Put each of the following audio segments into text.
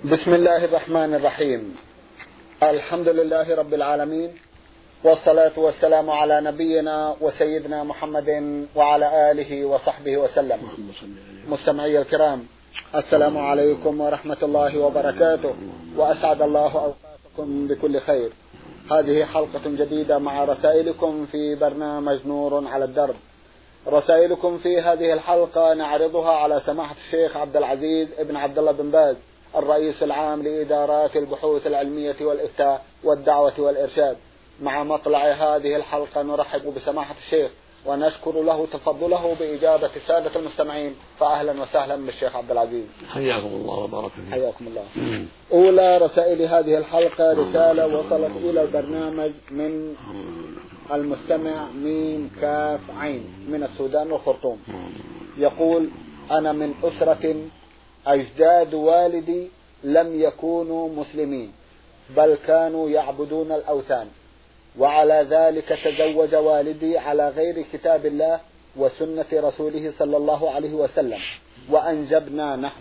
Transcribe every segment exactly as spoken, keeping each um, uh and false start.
بسم الله الرحمن الرحيم. الحمد لله رب العالمين، والصلاة والسلام على نبينا وسيدنا محمد وعلى آله وصحبه وسلم. مستمعي الكرام، السلام عليكم ورحمة الله وبركاته، وأسعد الله أوقاتكم بكل خير. هذه حلقة جديدة مع رسائلكم في برنامج نور على الدرب. رسائلكم في هذه الحلقة نعرضها على سماحة الشيخ عبد العزيز ابن عبد الله بن باز، الرئيس العام لإدارات البحوث العلمية والإفتاء والدعوة والإرشاد. مع مطلع هذه الحلقة نرحب بسماحة الشيخ ونشكر له تفضله بإجابة السادة المستمعين، فأهلا وسهلا بالشيخ عبد العزيز. حياكم الله وبارك فيكم. حياكم الله. أولى رسائل هذه الحلقة رسالة وصلت إلى البرنامج من المستمع ميم كاف عين من السودان والخرطوم. يقول: أنا من أسرة أجداد والدي لم يكونوا مسلمين، بل كانوا يعبدون الأوثان، وعلى ذلك تزوج والدي على غير كتاب الله وسنة رسوله صلى الله عليه وسلم، وأنجبنا نحن،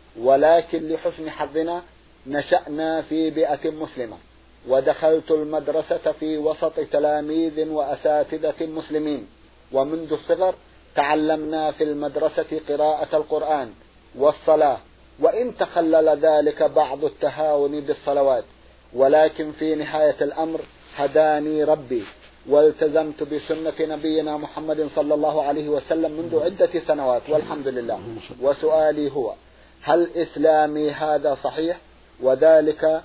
ولكن لحسن حظنا نشأنا في بيئة مسلمة، ودخلت المدرسة في وسط تلاميذ وأساتذة مسلمين، ومنذ الصغر تعلمنا في المدرسة قراءة القرآن والصلاة، وإن تخلل ذلك بعض التهاون بالصلوات، ولكن في نهاية الأمر هداني ربي والتزمت بسنة نبينا محمد صلى الله عليه وسلم منذ عدة سنوات والحمد لله. وسؤالي هو: هل إسلامي هذا صحيح؟ وذلك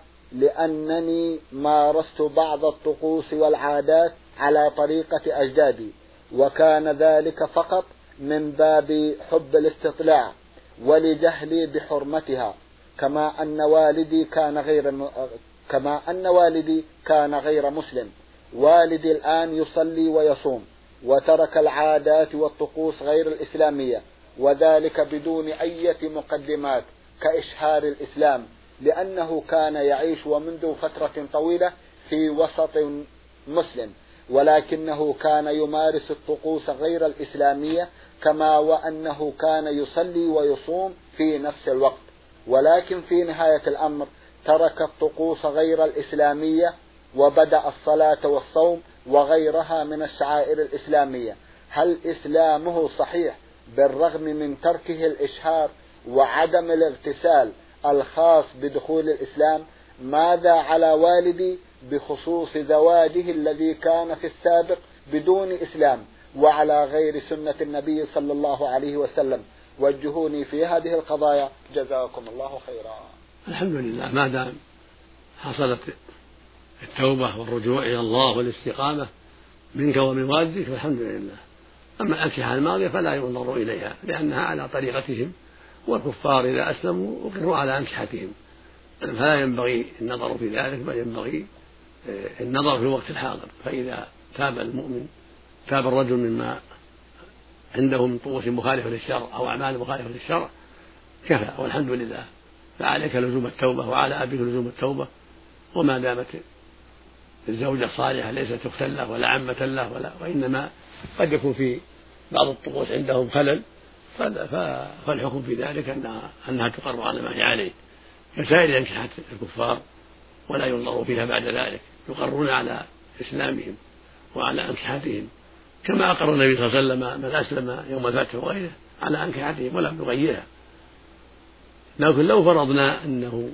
لأنني مارست بعض الطقوس والعادات على طريقة أجدادي، وكان ذلك فقط من باب حب الاستطلاع ولجهلي بحرمتها، كما أن والدي كان غير كما أن والدي كان غير مسلم. والدي الآن يصلي ويصوم وترك العادات والطقوس غير الإسلامية، وذلك بدون أي مقدمات كإشهار الإسلام، لأنه كان يعيش ومنذ فترة طويلة في وسط مسلم، ولكنه كان يمارس الطقوس غير الإسلامية، كما وأنه كان يصلي ويصوم في نفس الوقت، ولكن في نهاية الأمر ترك الطقوس غير الإسلامية وبدأ الصلاة والصوم وغيرها من الشعائر الإسلامية. هل إسلامه صحيح بالرغم من تركه الإشهار وعدم الاغتسال الخاص بدخول الإسلام؟ ماذا على والدي بخصوص زواجه الذي كان في السابق بدون إسلام وعلى غير سنة النبي صلى الله عليه وسلم؟ وجهوني في هذه القضايا جزاكم الله خيرا. الحمد لله، ما دام حصلت التوبة والرجوع إلى الله والاستقامة منك ومن والدك فالحمد لله. أما الأنكحة الماضية فلا ينظر إليها، لأنها على طريقتهم، والكفار إذا أسلموا أقروا على أنكحتهم، فلا ينبغي النظر في ذلك، بل ينبغي النظر في الوقت الحاضر. فإذا تاب المؤمن تاب الرجل مما عنده من طقوس مخالفة للشرع أو أعمال مخالفة للشرع كفى والحمد لله. فعليك لزوم التوبة وعلى أبيك لزوم التوبة، وما دامت الزوجة صالحة ليست أختا له ولا عمة له ولا، وإنما قد يكون في بعض الطقوس عندهم خلل، فالحكم في ذلك أنها, أنها تقر على ما هي عليه كسائر أنكحة الكفار، ولا ينظر فيها بعد ذلك، يقرون على إسلامهم وعلى أنكحتهم، كما أقر النبي صلى الله عليه وسلم من أسلم يوم الفتح وغيره على أنكحتهم ولم يغيرها. لكن لو فرضنا أنه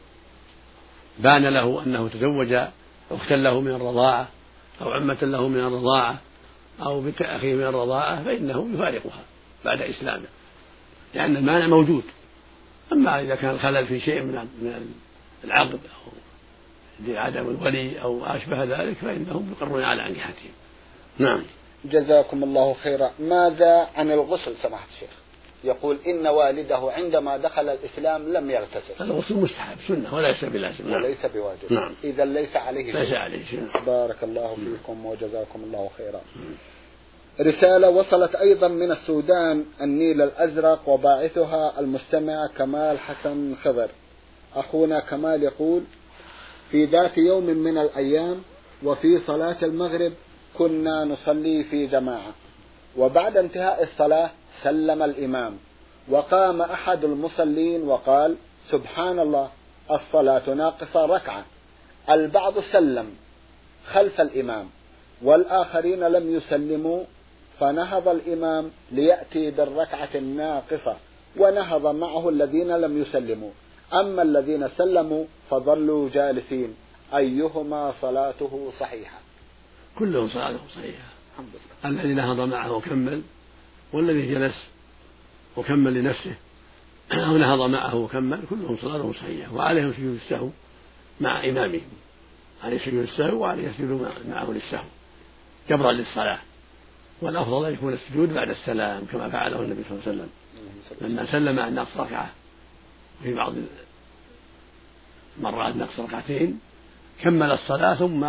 بان له أنه تزوج أختا له من الرضاعة أو عمة له من الرضاعة أو بنت أخيه من الرضاعة فإنه يفارقها بعد إسلامه، لأن المانع موجود. أما إذا كان الخلل في شيء من العقد أو عدم الولي أو أشبه ذلك فإنهم يقرون على أنكحتهم. نعم. جزاكم الله خيرا. ماذا عن الغسل سماحة الشيخ؟ يقول إن والده عندما دخل الإسلام لم يغتسل. الغسل مستحب سنة وليس بلازم. نعم. وليس بواجب. نعم. إذا ليس عليه شيء. ليس عليه شيء. بارك الله فيكم وجزاكم الله خيرا. رسالة وصلت أيضا من السودان النيل الأزرق، وباعثها المستمع كمال حسن خضر. أخونا كمال يقول: في ذات يوم من الأيام وفي صلاة المغرب كنا نصلي في جماعة، وبعد انتهاء الصلاة سلم الإمام، وقام أحد المصلين وقال: سبحان الله، الصلاة ناقصة ركعة. البعض سلم خلف الإمام والآخرين لم يسلموا، فنهض الإمام ليأتي بالركعة الناقصة ونهض معه الذين لم يسلموا، أما الذين سلموا فظلوا جالسين. أيهما صلاته صحيحة؟ كلهم صلاته صحيحة. الذي نهض معه وكمل، والذي جلس وكمل لنفسه أو نهض معه وكمل، كلهم صلاته صحيحة، وعليهم سجود السهو مع إمامهم، عليه سجود السهو وعليه يسجد معه للسهو جبرا للصلاة. والأفضل أن يكون السجود بعد السلام كما فعله النبي صلى الله عليه وسلم لما سلم عن نقص ركعة، في بعض مرات نقص ركعتين كمل الصلاة ثم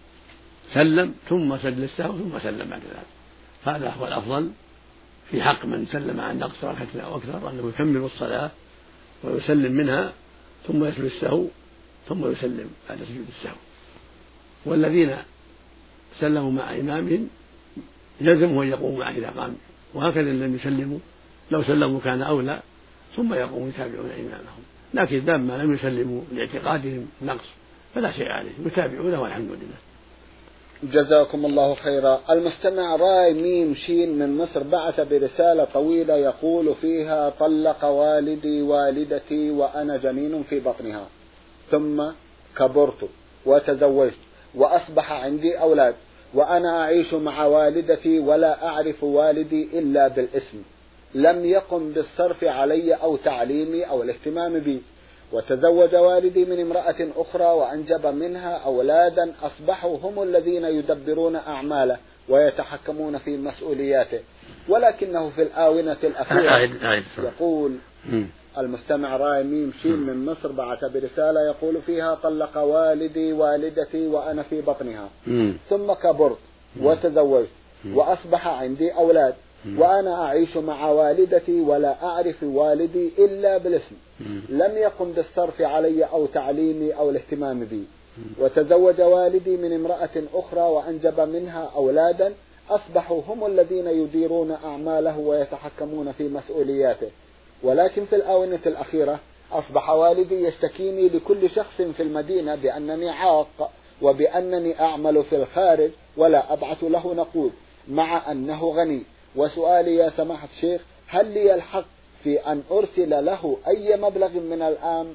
سلم ثم سجد السهو ثم سلم بعد ذلك. هذا هو الأفضل في حق من سلم عن نقص ركعة أو أكثر، أنه يكمل الصلاة ويسلم منها ثم يسجد السهو ثم يسلم بعد سجود السهو. والذين سلموا مع إمامهم يلزمه أن يقوموا معه إذا قام، وهكذا لم يسلموا لو سلموا كان أولى، ثم يقوموا يتابعون إمامهم. لكن لما لم يسلموا لاعتقادهم نقص فلا شيء عليهم، يتابعونه والحمد لله. جزاكم الله خيرا. المستمع راي ميم شين من مصر بعث برسالة طويلة يقول فيها: طلق والدي والدتي وأنا جنين في بطنها، ثم كبرت وتزوجت وأصبح عندي أولاد، وأنا أعيش مع والدتي ولا أعرف والدي إلا بالاسم، لم يقم بالصرف علي أو تعليمي أو الاهتمام بي، وتزوج والدي من امرأة أخرى وأنجب منها أولادا أصبحوا هم الذين يدبرون أعماله ويتحكمون في مسؤولياته، ولكنه في الآونة الأخيرة يقول المستمع راي ميم شين من مصر بعث برسالة يقول فيها: طلق والدي والدتي وأنا في بطنها، ثم كبرت وتزوجت وأصبح عندي أولاد، وأنا أعيش مع والدتي ولا أعرف والدي إلا بالاسم، لم يقم بالصرف علي أو تعليمي أو الاهتمام بي، وتزوج والدي من امرأة أخرى وأنجب منها أولادا أصبحوا هم الذين يديرون أعماله ويتحكمون في مسؤولياته، ولكن في الآونة الأخيرة أصبح والدي يشتكيني لكل شخص في المدينة بأنني عاق وبأنني أعمل في الخارج ولا أبعث له نقود مع أنه غني. وسؤالي يا سماحة الشيخ: هل لي الحق في أن أرسل له أي مبلغ من الآن؟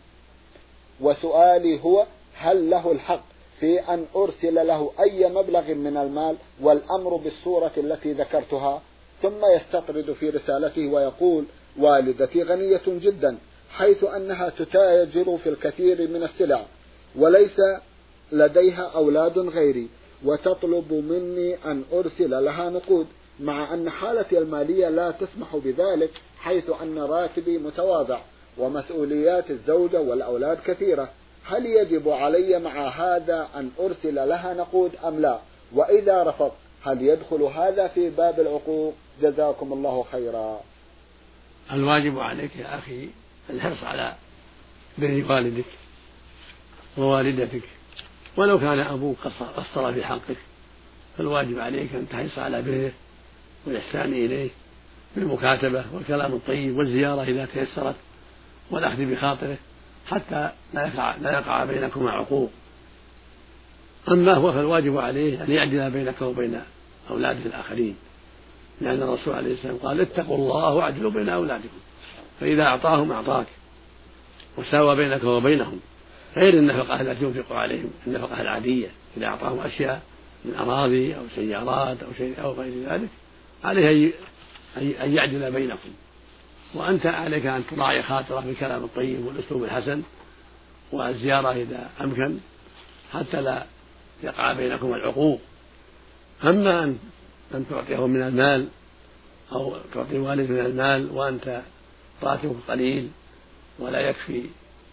وسؤالي هو: هل له الحق في أن أرسل له أي مبلغ من المال والأمر بالصورة التي ذكرتها؟ ثم يستطرد في رسالته ويقول: والدتي غنية جدا حيث أنها تتاجر في الكثير من السلع وليس لديها أولاد غيري، وتطلب مني أن أرسل لها نقود، مع أن حالتي المالية لا تسمح بذلك، حيث أن راتبي متواضع ومسؤوليات الزوجة والأولاد كثيرة. هل يجب علي مع هذا أن أرسل لها نقود أم لا؟ وإذا رفضت هل يدخل هذا في باب العقوق؟ جزاكم الله خيرا. الواجب عليك يا أخي الحرص على بر والدك ووالدتك، ولو كان أبوك قصر في حقك، فالواجب عليك أن تحرص على بره والإحسان إليه بالمكاتبة والكلام الطيب والزيارة إذا تيسرت والأخذ بخاطره، حتى لا يقع, لا يقع بينكما عقوق. أما هو فالواجب عليه أن يعدل بينك وبين أولاده الآخرين، لأن الرسول عليه السلام قال: اتقوا الله واعدلوا بين أولادكم، فإذا أعطاهم أعطاك وساوى بينك وبينهم، غير النفقة التي ينفق عليهم النفقة العادية. إذا أعطاهم أشياء من أراضي أو سيارات أو شيء أو غير ذلك عليه أن يعدل بينكم، وأنت عليك أن تراعي خاطره بالكلام الطيب والأسلوب الحسن والزيارة إذا أمكن، حتى لا يقع بينكم العقوق. أما أن تعطيه من المال أو تعطي والد من المال وأنت راتبك قليل ولا يكفي،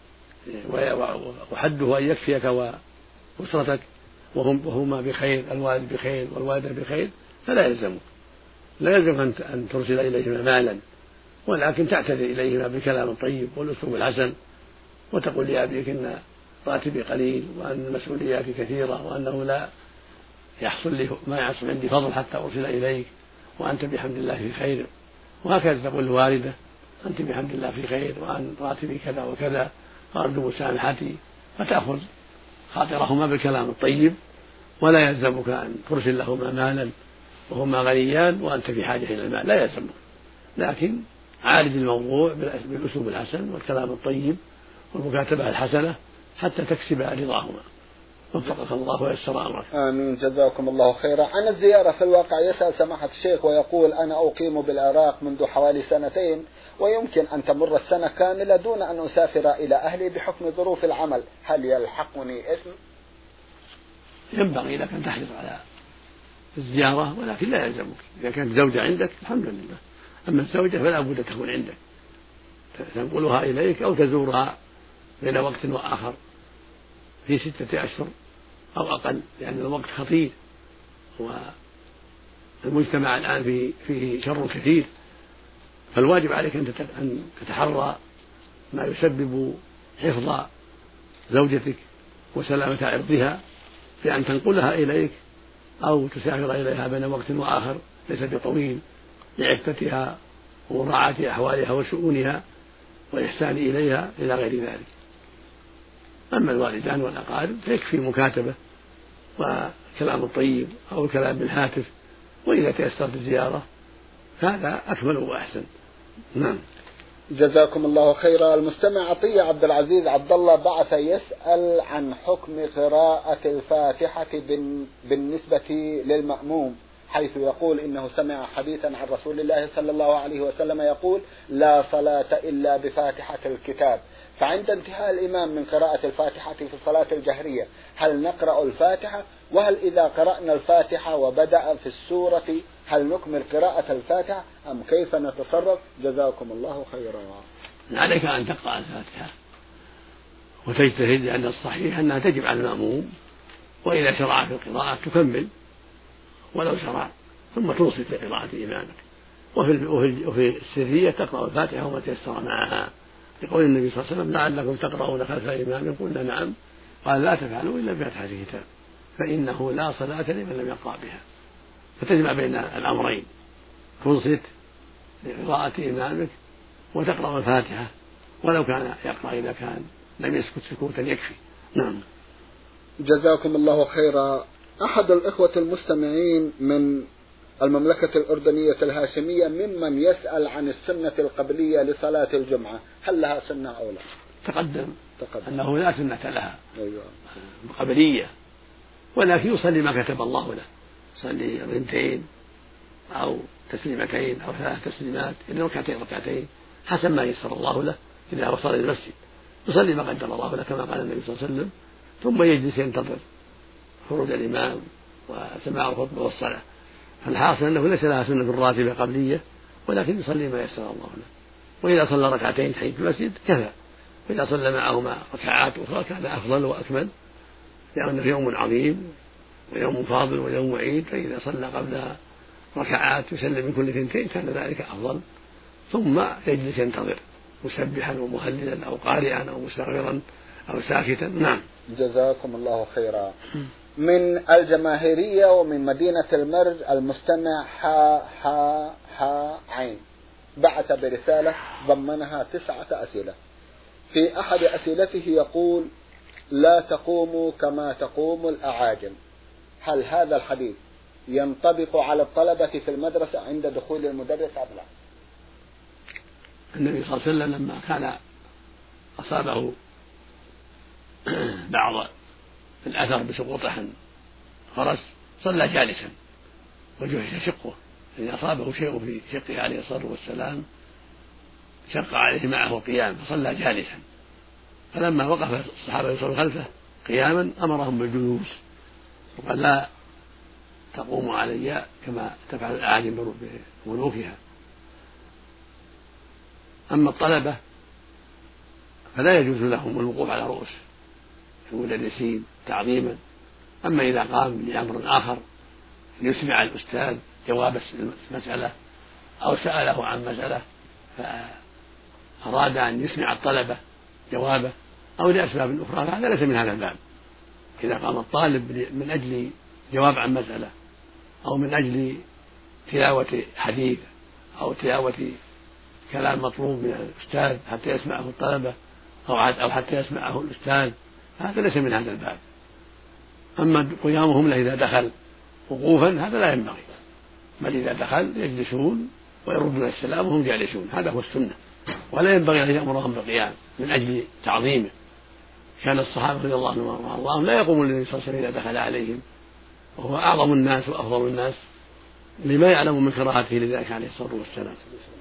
وحده أن يكفيك وأسرتك وهما بخير، الوالد بخير والوالدة بخير، فلا يلزمك لا يلزم أن ترسل إليهما مالا، ولكن تعتذر إليهما بالكلام الطيب والأسلوب الحسن، وتقول لأبيك إن راتبي قليل وأن مسؤولياتي كثيرة وأنه لا يحصل لي ما يحصل عندي فضل حتى أرسل إليك، وأنت بحمد الله في خير. وهكذا تقول الوالدة: أنت بحمد الله في خير وأن راتبي كذا وكذا وأرجو مسامحتي، فتأخذ خاطرهما بالكلام الطيب، ولا يلزمك أن ترسل لهما مالا وهما غنيان وأنت في حاجة إلى المال، لا يلزمك، لكن عالج الموضوع بالأسلوب الحسن والكلام الطيب والمكاتبة الحسنة حتى تكسب رضاهما. وفقك الله ويسر أمرك. آمين، جزاكم الله خيرا. عن الزيارة في الواقع يسأل سماحة الشيخ ويقول: أنا أقيم بالعراق منذ حوالي سنتين، ويمكن أن تمر السنة كاملة دون أن أسافر إلى أهلي بحكم ظروف العمل، هل يلحقني إثم؟ ينبغي لك أن تحرص على الزيارة، ولكن لا يلزمك. إذا كانت زوجة عندك الحمد لله، أما الزوجة فلا بد تكون عندك، تنقلها إليك أو تزورها بين وقت وآخر في ستة أشهر أو أقل، لأن الوقت خطير والمجتمع الآن فيه, فيه شر كثير، فالواجب عليك أن تتحرى ما يسبب حفظ زوجتك وسلامة عرضها بأن تنقلها إليك أو تسافر إليها بين وقت وآخر ليس بطويل لعفتها ومراعاة أحوالها وشؤونها والإحسان إليها إلى غير ذلك. أما الوالدان والأقارب فيكفي مكاتبة وكلام الطيب أو الكلام بالهاتف، وإذا تيسرت الزيارة هذا أكمل وأحسن. نعم. جزاكم الله خيرا. المستمع عطية عبد العزيز عبد الله بعث يسأل عن حكم قراءة الفاتحة بالنسبة للمأموم، حيث يقول إنه سمع حديثا عن رسول الله صلى الله عليه وسلم يقول: لا صلاة إلا بفاتحة الكتاب، فعند انتهاء الإمام من قراءة الفاتحة في الصلاة الجهرية هل نقرأ الفاتحة؟ وهل إذا قرأنا الفاتحة وبدأ في السورة هل نكمل قراءة الفاتحة أم كيف نتصرف؟ جزاكم الله خيرا. عليك أن تقرأ الفاتحة وتجتهد، لأن الصحيح أنها تجب على المأموم، وإذا شرع في القراءة تكمل ولو شرع، ثم توصف لقراءة إمامك، وفي, وفي السرية تقرأ الفاتحة وما تيسر معها، لقول النبي صلى الله عليه وسلم: لعلكم تقرؤون خلف إمامكم. قلنا: نعم. قال: لا تفعلوا إلا بفاتحة الكتاب، فإنه لا صلاة لمن لم يقرأ بها. فتجمع بين الأمرين، تنصت لقراءة إمامك وتقرأ الفاتحة ولو كان يقرأ، إذا كان لم يسكت سكوتا يكفي. نعم. جزاكم الله خيرا. أحد الإخوة المستمعين من المملكة الأردنية الهاشمية ممن يسأل عن السنة القبلية لصلاة الجمعة، هل لها سنة أو لا؟ تقدم, تقدم. أنه لا سنة لها. أيوة. قبلية، ولكن يصلي ما كتب الله له، يصلي ركعتين أو تسليمتين أو ثلاث تسليمات إلى ركعتين ركعتين حسب ما يسر الله له. إذا وصل إلى المسجد يصلي ما قدر الله له كما قال النبي صلى الله عليه وسلم، ثم يجلس ينتظر خروج الإمام وسماع الخطبة والصلاة. فالحاصل أنه ليس لها سنة راتبة قبلية، ولكن يصلي ما يسر الله له. وإذا صلى ركعتين تحية المسجد كفى، وإذا صلى معهما ركعات أخرى كان أفضل وأكمل، لأنه يوم عظيم ويوم فاضل ويوم عيد، فإذا صلى قبلها ركعات يسلم من كل ثنتين كان ذلك أفضل، ثم يجلس ينتظر مسبحا ومهللا أو قارئا أو مستغفرا أو ساكتا. نعم. جزاكم الله خيرا. من الجماهيرية ومن مدينة المرج المستمع ح ح ح عين بعث برسالة ضمنها تسعة أسئلة. في أحد أسئلته يقول: لا تقوموا كما تقوم الأعاجم، هل هذا الحديث ينطبق على الطلبة في المدرسة عند دخول المدرس أم لا؟ النبي صلى الله عليه وسلم لما كان أصابه بعض الأثر بسقوط فرس صلى جالسا وجهش شقه، إذا أصابه شيء في شقه عليه الصلاة والسلام شق عليه معه القيام فصلى جالسا، فلما وقف الصحابة يصلون خلفه قياما أمرهم بالجلوس وقال: لا تقوموا علي كما تفعل الأعاجم بملوكها. أما الطلبة فلا يجوز لهم الوقوف على رؤوس المدرسين تعظيما، أما إذا قام بأمر آخر ليسمع الأستاذ جواب المسألة أو سأله عن مسألة فأراد أن يسمع الطلبة جوابه أو لأسباب أخرى فهذا ليس من هذا الباب. إذا قام الطالب من أجل جواب عن مسألة أو من أجل تلاوة حديث أو تلاوة كلام مطلوب من الأستاذ حتى يسمعه الطلبة أو حتى يسمعه الأستاذ، هذا ليس من هذا الباب. أما قيامهم له إذا دخل وقوفا هذا لا ينبغي، بل إذا دخل يجلسون ويردون السلام وهم جالسون، هذا هو السنة. ولا ينبغي أن يأمرهم بالقيام من أجل تعظيمه. كان الصحابة رضي الله عنهم وأرضاهم لا يقومون للنبي صلى الله عليه وسلم إذا دخل عليهم، وهو أعظم الناس وأفضل الناس لما يعلم من كراهته لذلك عليه الصلاة والسلام،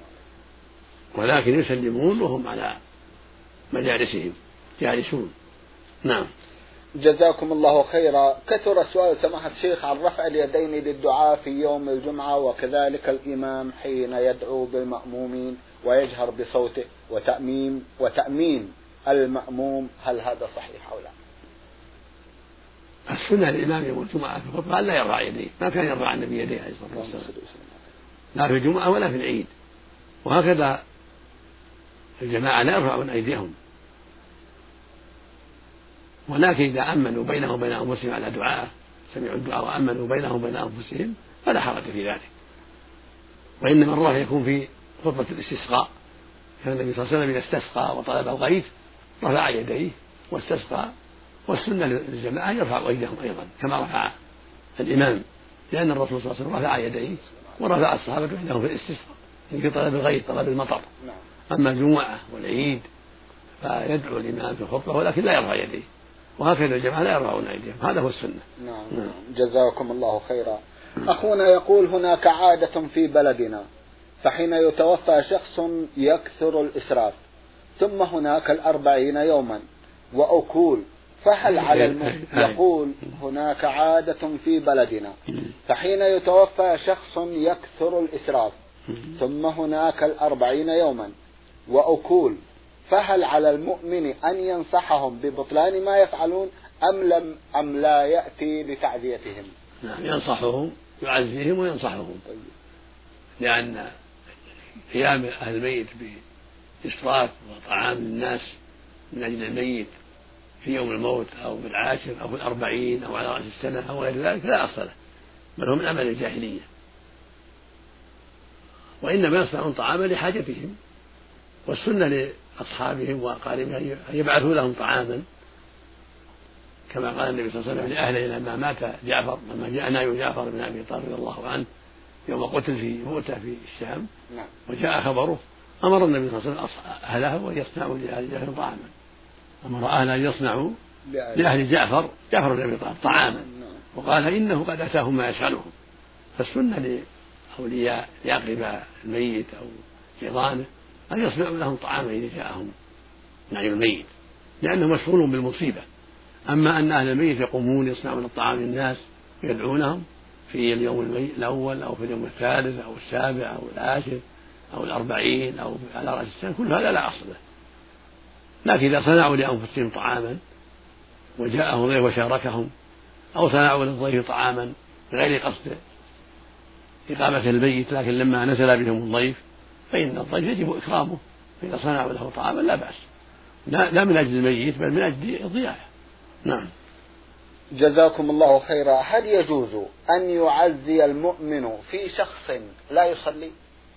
ولكن يسلمون وهم على مجالسهم جالسون. نعم. جزاكم الله خيرا. كثر سؤال سماحة الشيخ عن رفع اليدين للدعاء في يوم الجمعة، وكذلك الإمام حين يدعو بالمأمومين ويجهر بصوته وتأمين وتأمين المأموم، هل هذا صحيح أو لا؟ السنة للإمام يوم الجمعة في الخطبة لا يرفع يديه، ما كان يرفع النبي يديه عليه الصلاة والسلام لا في الجمعة ولا في العيد، وهكذا الجماعة لا يرفعون أيديهم، ولكن إذا أمنوا بينهم وبين أنفسهم على دعاء، سمعوا الدعاء وأمنوا بينهم وبين أنفسهم فلا حرج في ذلك. وإنما الرفع يكون في خطبة الاستسقاء، كان النبي صلى الله عليه وسلم إذا استسقى وطلب الغيث رفع يديه واستسقى، والسنة للجماعة يرفع أيديهم أيضا كما رفع الإمام، لأن الرسول صلى الله عليه وسلم رفع يديه ورفع الصحابة يديهم في الاستسقاء في طلب الغيث طلب المطر. أما الجمعة والعيد فيدعو الإمام في الخطبة ولكن لا يرفع يديه، وهكذا الجماعة لا يرفعون أيديهم، هذا هو السنة. نعم. نعم. جزاكم الله خيرا. أخونا يقول هناك عادة في بلدنا، فحين يتوفى شخص يكثر الإسراف، ثم هناك الأربعين يوما وأكول، فهل على الم... يقول هناك عادة في بلدنا، فحين يتوفى شخص يكثر الإسراف ثم هناك الأربعين يوما وأكول، فهل على المؤمن أن ينصحهم ببطلان ما يفعلون أم لم أم لا يأتي لتعزيتهم؟ نعم، ينصحهم، يعزيهم وينصحهم، لأن قيام أهل الميت بإسراف وطعام الناس من أجل الميت في يوم الموت أو في العاشر أو في الأربعين أو على رأس السنة أو غير ذلك لا أصل له، بل هو من عمل الجاهلية، وإنما يصنعون طعاما لحاجتهم، والسنة لأصحابهم وأقاربهم أن يبعثوا لهم طعاما، كما قال النبي صلى الله عليه وسلم لأهله لما مات جعفر، لما جاء ناي جعفر بن أبي طالب رضي الله عنه يوم قتل في مؤتة في الشام وجاء خبره، أمر النبي صلى الله عليه وسلم أهله وأن يصنعوا لأهل جعفر طعاما، أمر أهله أن يصنعوا لأهل جعفر جعفر بن أبي طالب طعاما، وقال إنه قد أتاهم ما يسألهم. فالسنة لأولياء لأقرباء الميت أو جيرانه أن يصنعوا لهم طعاما إذا جاءهم نعيم الميت، لأنه مشغول بالمصيبة. أما أن أهل الميت يقومون يصنعون الطعام للناس يدعونهم في اليوم الأول أو في اليوم الثالث أو السابع أو العاشر أو الأربعين أو على رأس السنة، كل هذا لا أصل له. لكن إذا صنعوا لأنفسهم طعاما وجاءهم ضيف وشاركهم، أو صنعوا للضيف طعاما بغير قصد إقامة البيت، لكن لما نزل بهم الضيف فإن الضيف يجب إكرامه، فإذا صنعوا له طعاما لا بأس، لا من أجل الميت بل من أجل الضيافة. نعم. جزاكم الله خيرا. هل يجوز أن يعزي المؤمن في شخص لا يصلي؟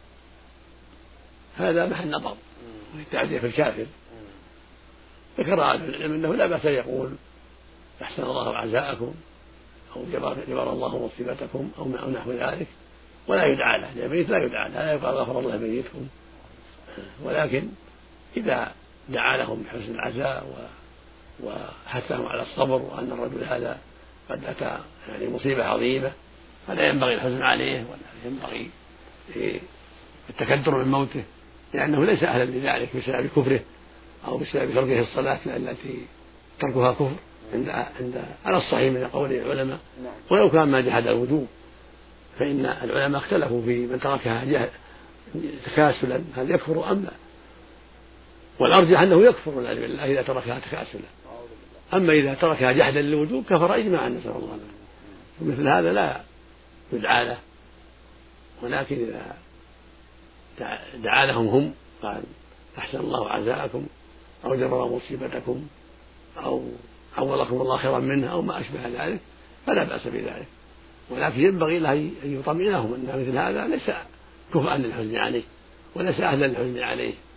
هذا محل نظر، التعزية في الكافر. ذكر أهل العلم أنه لا بأس يقول أحسن الله عزاءكم أو جبر الله مصيبتكم أو نحو ذلك، ولا يدعى له، الميت لا يدعى له، لا يقال غفر الله ميتكم، ولكن إذا دعا لهم بحسن العزاء وحثهم على الصبر، وأن الرجل هذا قد أتى يعني مصيبة عظيمة فلا ينبغي الحزن عليه ولا ينبغي التكدر من موته، لأنه ليس أهلا لذلك بسبب كفره أو بسبب تركه الصلاة التي تركها كفر عند عند على الصحيح من قول العلماء، ولو كان ما جحد الوجوب، فإن العلماء اختلفوا في من تركها تكاسلا هل يكفر أم لا، والأرجح أنه يكفر والعياذ بالله إذا تركها تكاسلا، أما إذا تركها جحدا للوجوب كفر إجماعا نسأل الله العافية. ومثل هذا لا يدعى له، ولكن إذا دعا لهم هم قال أحسن الله عزاءكم أو جبر مصيبتكم أو عوضكم الله خيرا منها أو ما أشبه ذلك فلا بأس بذلك، ولكن ينبغي له أن يطمئنهم أن مثل هذا ليس كفءا للحزن عليه وليس أهلا للحزن عليه،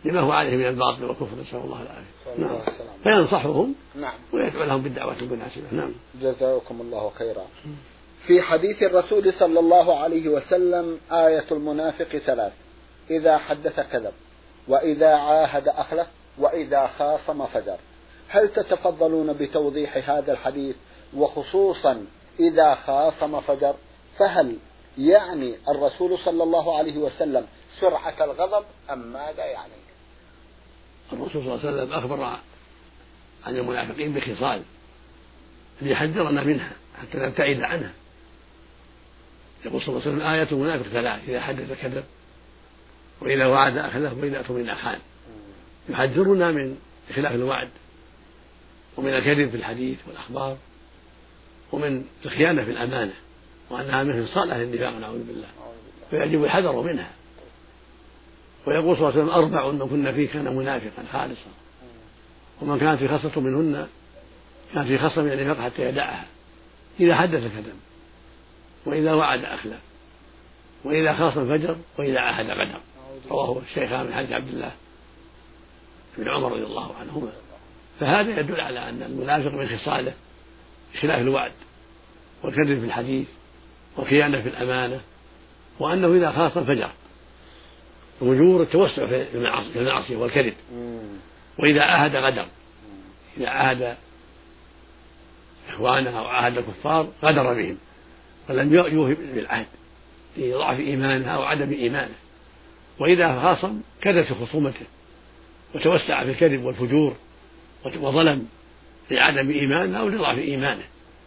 لما هو عليه من الباطل والكفر، نسأل الله العافية. نعم. فينصحهم نعم ويدعو لهم بالدعوة المناسبة. نعم. جزاكم الله خيرا. في حديث الرسول صلى الله عليه وسلم آية المنافق ثلاث: إذا حدث كذب، وإذا عاهد أخلف، وإذا خاصم فجر. هل تتفضلون بتوضيح هذا الحديث، وخصوصا إذا خاصم فجر؟ فهل يعني الرسول صلى الله عليه وسلم سرعة الغضب أم ماذا يعني؟ الرسول صلى الله عليه وسلم أخبر عن المنافقين بخصال ليحذرنا منها حتى نبتعد عنها. يقول صلى الله عليه وسلم آية المنافق ثلاث: إذا حدث كذب، وإذا وعد أخلف، وإذا أؤتمن خان. يحذرنا من خلاف الوعد، ومن الكذب في الحديث والأخبار، ومن الخيانة في الأمانة، وأنها من خصال أهل النفاق نعوذ بالله، فيجب الحذر منها. ويقول صلى الله عليه وسلم أربع من كن فيه كان منافقا خالصا، ومن كانت في خصلة منهن كان في خصلة من النفاق حتى يدعها: إذا حدث كذب، وإذا وعد أخلف، وإذا خاصم فجر، وإذا عاهد غدر. رواه الشيخان من حديث عبد الله بن عمر رضي الله عنهما. فهذا يدل على أن المنافق من خصاله خلاف الوعد، والكذب في الحديث، والخيانة في الأمانة، وأنه إذا خاصم فجر، وجور التوسع في المعصية والكذب. وإذا عاهد غدر، إذا عاهد إخوانه أو عاهد الكفار غدر بهم ولم يوفي بالعهد لضعف إيمانه أو عدم إيمانه. وإذا خاصم كذب في خصومته وتوسع في الكذب والفجور وظلم لعدم إيمانه أو لضعف إيمانه.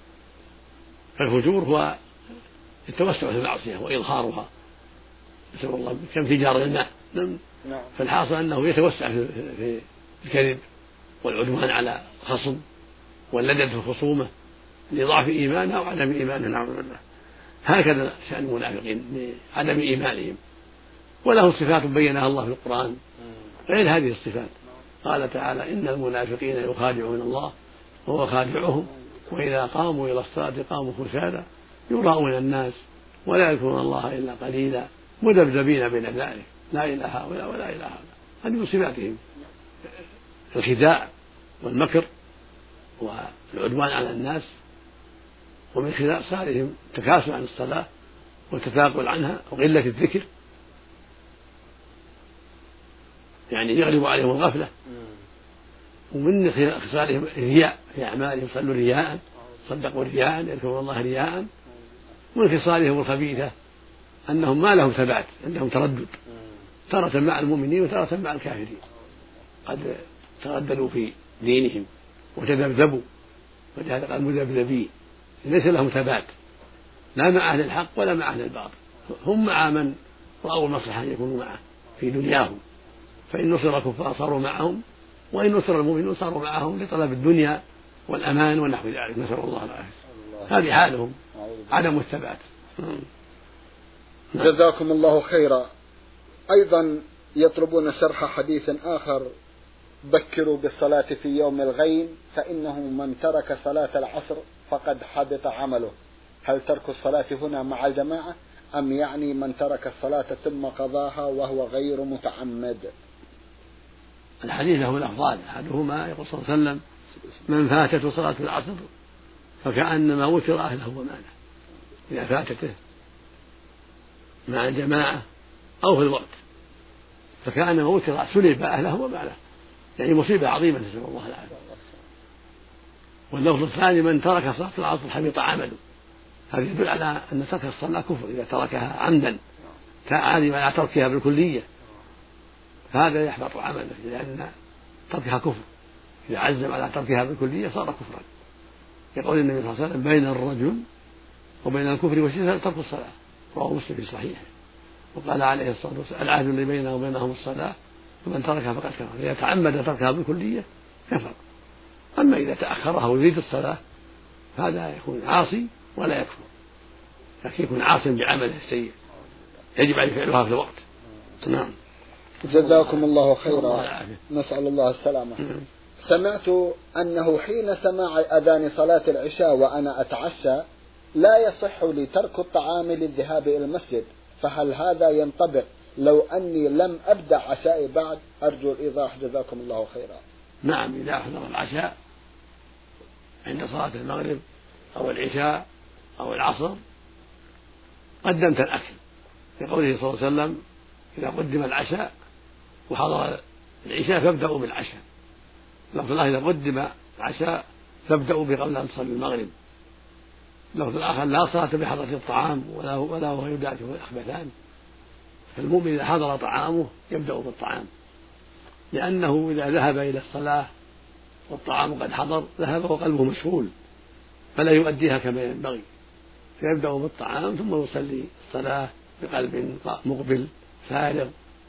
فالفجور هو التوسع في المعصية وإظهارها، نسأل الله، كانفجار الماء. فالحاصل أنه يتوسع في الكذب والعدوان على الخصم واللدد في الخصومة لضعف إيمانه أو عدم إيمانه نعوذ بالله. هكذا شأن المنافقين لعدم إيمانهم، وله صفات بينها الله في القرآن غير هذه الصفات. قال تعالى: إن المنافقين يخادعون الله وهو خادعهم وإذا قاموا إلى الصلاة قاموا كسالى يراءون الناس ولا يذكرون الله إلا قليلا مذبذبين بين ذلك لا إلى هؤلاء ولا إلى هؤلاء. هذه من صفاتهم الخداع والمكر والعدوان على الناس، ومن خصالهم التكاسل عن الصلاة والتثاقل عنها وقلة الذكر، يعني يغلب عليهم الغفلة. ومن خصالهم الرياء في أعمالهم، صلوا رياء، صدقوا رياء، يذكرون الله رياء. ومن خصالهم الخبيثة أنهم ما لهم ثبات، عندهم تردد، تارة مع المؤمنين وتارة مع الكافرين، قد ترددوا في دينهم وتذبذبوا، ولهذا قال مذبذبين، ليس لهم ثبات لا مع أهل الحق ولا مع أهل الباطل. هم مع من رأوا المصلحة أن يكونوا معه في دنياهم، فإن نصر الكفار صاروا معهم، وإن نصر المؤمنون صاروا معهم لطلب الدنيا والأمان ونحو ذلك، نسأل الله العافية. هذه حالهم، عدم الثبات. جزاكم الله خيرا. أيضا يطلبون شرح حديث آخر: بكروا بالصلاة في يوم الغيم فإنه من ترك صلاة العصر فقد حبط عمله. هل ترك الصلاة هنا مع الجماعة أم يعني من ترك الصلاة ثم قضاها وهو غير متعمد؟ الحديث له الأفضال، أحدهما يقول صلى الله عليه وسلم: من فاتته صلاة العصر فكأنما وتر أهله وماله. إذا فاتته مع الجماعة أو في الوقت فكأنما وتر، سلب أهله وماله، يعني مصيبة عظيمة نسأل الله العافية. واللفظ الثاني: من ترك صلاة العصر حبط عمله. هذا يدل على أن ترك الصلاة كفر إذا تركها عمدا كعازم على تركها بالكلية، فهذا يحبط عمله، لأن تركها كفر. إذا عزم على تركها بالكلية صار كفرا. يقول النبي صلى الله عليه وسلم: بين الرجل وبين الكفر والشرك ترك الصلاة. رواه مسلم في صحيحه. وقال عليه الصلاة والسلام: العهد الذي بيننا وبينهم الصلاة فمن تركها فقد كفر. إذا تعمد تركها بالكلية كفر. أما إذا تأخرها ويريد الصلاة فهذا يكون عاصي ولا يكفر، لكن يكون عاصم بعمله السيء، يجب عليه فعلها في الوقت. نعم. جزاكم الله خيرا. نسأل الله السلامة. سمعت أنه حين سماع أذان صلاة العشاء وأنا أتعشى لا يصح لي ترك الطعام للذهاب إلى المسجد، فهل هذا ينطبق لو أني لم أبدأ عشائي بعد أرجو الإيضاح جزاكم الله خيرا. نعم، إذا حضر العشاء عند صلاة المغرب أو العشاء أو العصر قدمت الأكل، لقوله صلى الله عليه وسلم إذا قدم العشاء وحضر العشاء فابدأوا بالعشاء. لفظ الله إذا قدم العشاء فابدأوا بقبل أن تصلي المغرب. لفظ الآخر لا صلاة بحضرة الطعام ولا ولا هو يدعته الأخبثان. فالمؤمن إذا حضر طعامه يبدأ بالطعام، لأنه إذا ذهب إلى الصلاة والطعام قد حضر ذهب وقلبه مشغول فلا يؤديها كما ينبغي، فيبدأ بالطعام ثم يصلي الصلاة بقلب مقبل فارغ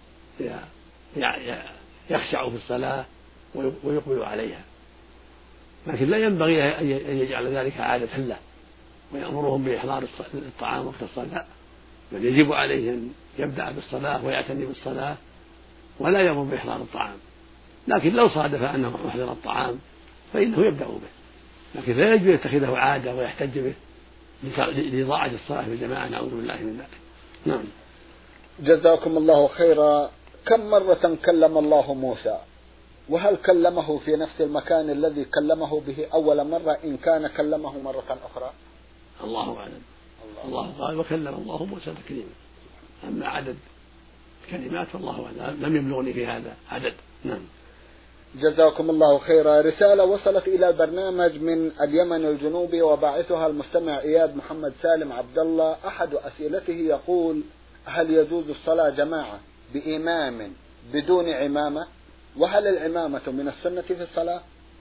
يخشع في الصلاة ويقبل عليها. لكن لا ينبغي أن يجعل ذلك عادة له ويأمرهم بإحضار الطعام وقت الصلاة، بل يجب عليه أن يبدأ بالصلاة ويعتني بالصلاة ولا يأمر بإحضار الطعام. لكن لو صادف أنه أحضر الطعام فإنه يبدأ به، لكن لا يجب يتخذه عادة ويحتج به لإضاعة الصلاة في الجماعة، نعوذ بالله من ذلك. نعم. جزاكم الله خيرا. كم مرة كلم الله موسى؟ وهل كلمه في نفس المكان الذي كلمه به أول مرة إن كان كلمه مرة أخرى؟ الله أعلم. الله, الله قال وكلم الله موسى تكليما. أما عدد كلمات فالله أعلم، لم يبلغني في هذا عدد. نعم. جزاكم الله خيرا. رسالة وصلت إلى البرنامج من اليمن الجنوبي وباعثها المستمع إياد محمد سالم عبد الله. أحد أسئلته يقول: هل يجوز الصلاة جماعة بإمام بدون عمامة؟ وهل العمامة من السنة في الصلاة؟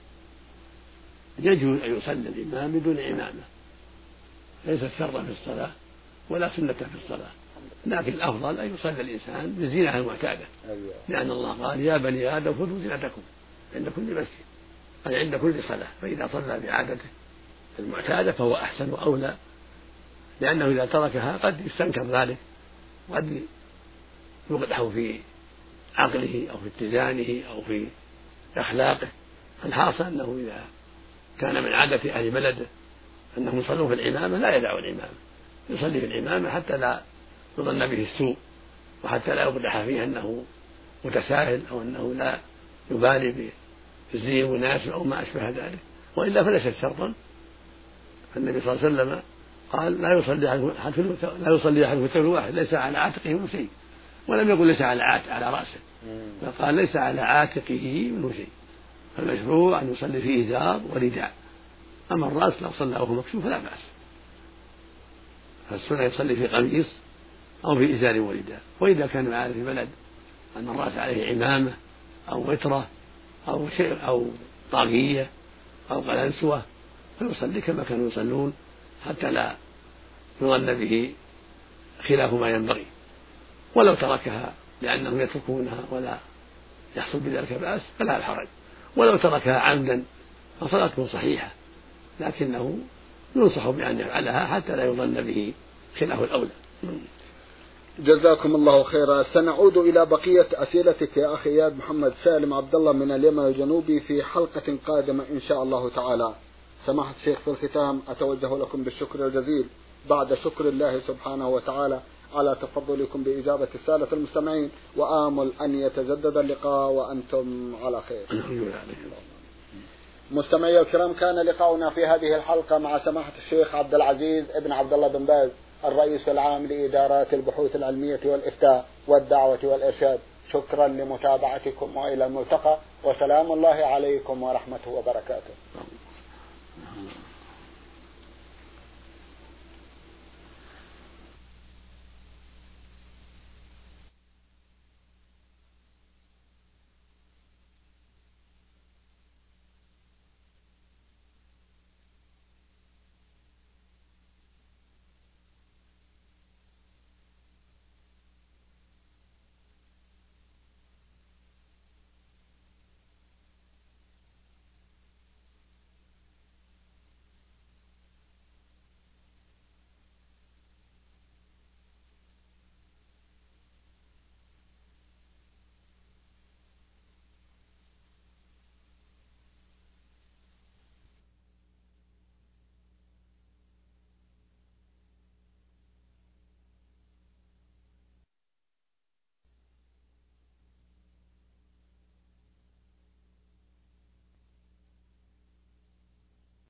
يجوز أن يصلي الإمام بدون عمامة، ليست شرطا في الصلاة ولا سنة في الصلاة، لكن الأفضل أن يصلي الإنسان بالزينة المعتادة، لأن الله قال: يا بني آدم خذوا زينتكم عند كل مسجد، أي عند كل صلاة. فإذا صلى بعادته المعتادة فهو أحسن وأولى، لأنه إذا تركها قد يستنكر ذلك وقد يقدح في عقله أو في اتزانه أو في أخلاقه. الحاصل أنه إذا كان من عادة أهل بلده أنهم يصلون في العمامة لا يدعوا العمامة، يصلي في العمامة حتى لا يظن به السوء وحتى لا يقدح فيه أنه متساهل أو أنه لا يبالي بالزي المناسب أو ما أشبه ذلك، وإلا فليست شرطا. النبي صلى الله عليه وسلم قال: لا يصلي لا يصلي أحد في ثوب واحد ليس على عاتقه منه شيء، ولم يقل ليس على عاتق على رأسه، فقال: ليس على عاتقه منه شيء. فالمشروع أن يصلي في إزار ورداء، أما الرأس لو صلى وهو مكشوف فلا بأس. فالسنة يصلي في قميص أو في إزار ورداء. وإذا كان معه في بلد أن الرأس عليه عمامة أو وترة أو شيء أو طاقية أو قلنسوة فيصلي كما كانوا يصلون حتى لا يظن به خلاف ما ينبغي. ولو تركها لأنهم يتركونها ولا يحصل بذلك بأس فلا الحرج، ولو تركها عمدا فصلاته صحيحة، لكنه ينصح بأن يفعلها حتى لا يظن به خلاف الأولى. جزاكم الله خيرا. سنعود إلى بقية أسئلتك يا أخي إياد محمد سالم عبد الله من اليمن الجنوبي في حلقة قادمة إن شاء الله تعالى. سماحة الشيخ، في الختام أتوجه لكم بالشكر الجزيل بعد شكر الله سبحانه وتعالى على تفضلكم بإجابة السادة المستمعين، وآمل أن يتجدد اللقاء وأنتم على خير. مستمعي الكرام، كان لقاؤنا في هذه الحلقة مع سماحة الشيخ عبد العزيز ابن عبد الله بن باز الرئيس العام لإدارات البحوث العلمية والإفتاء والدعوة والإرشاد. شكرا لمتابعتكم وإلى الملتقى، وسلام الله عليكم ورحمته وبركاته.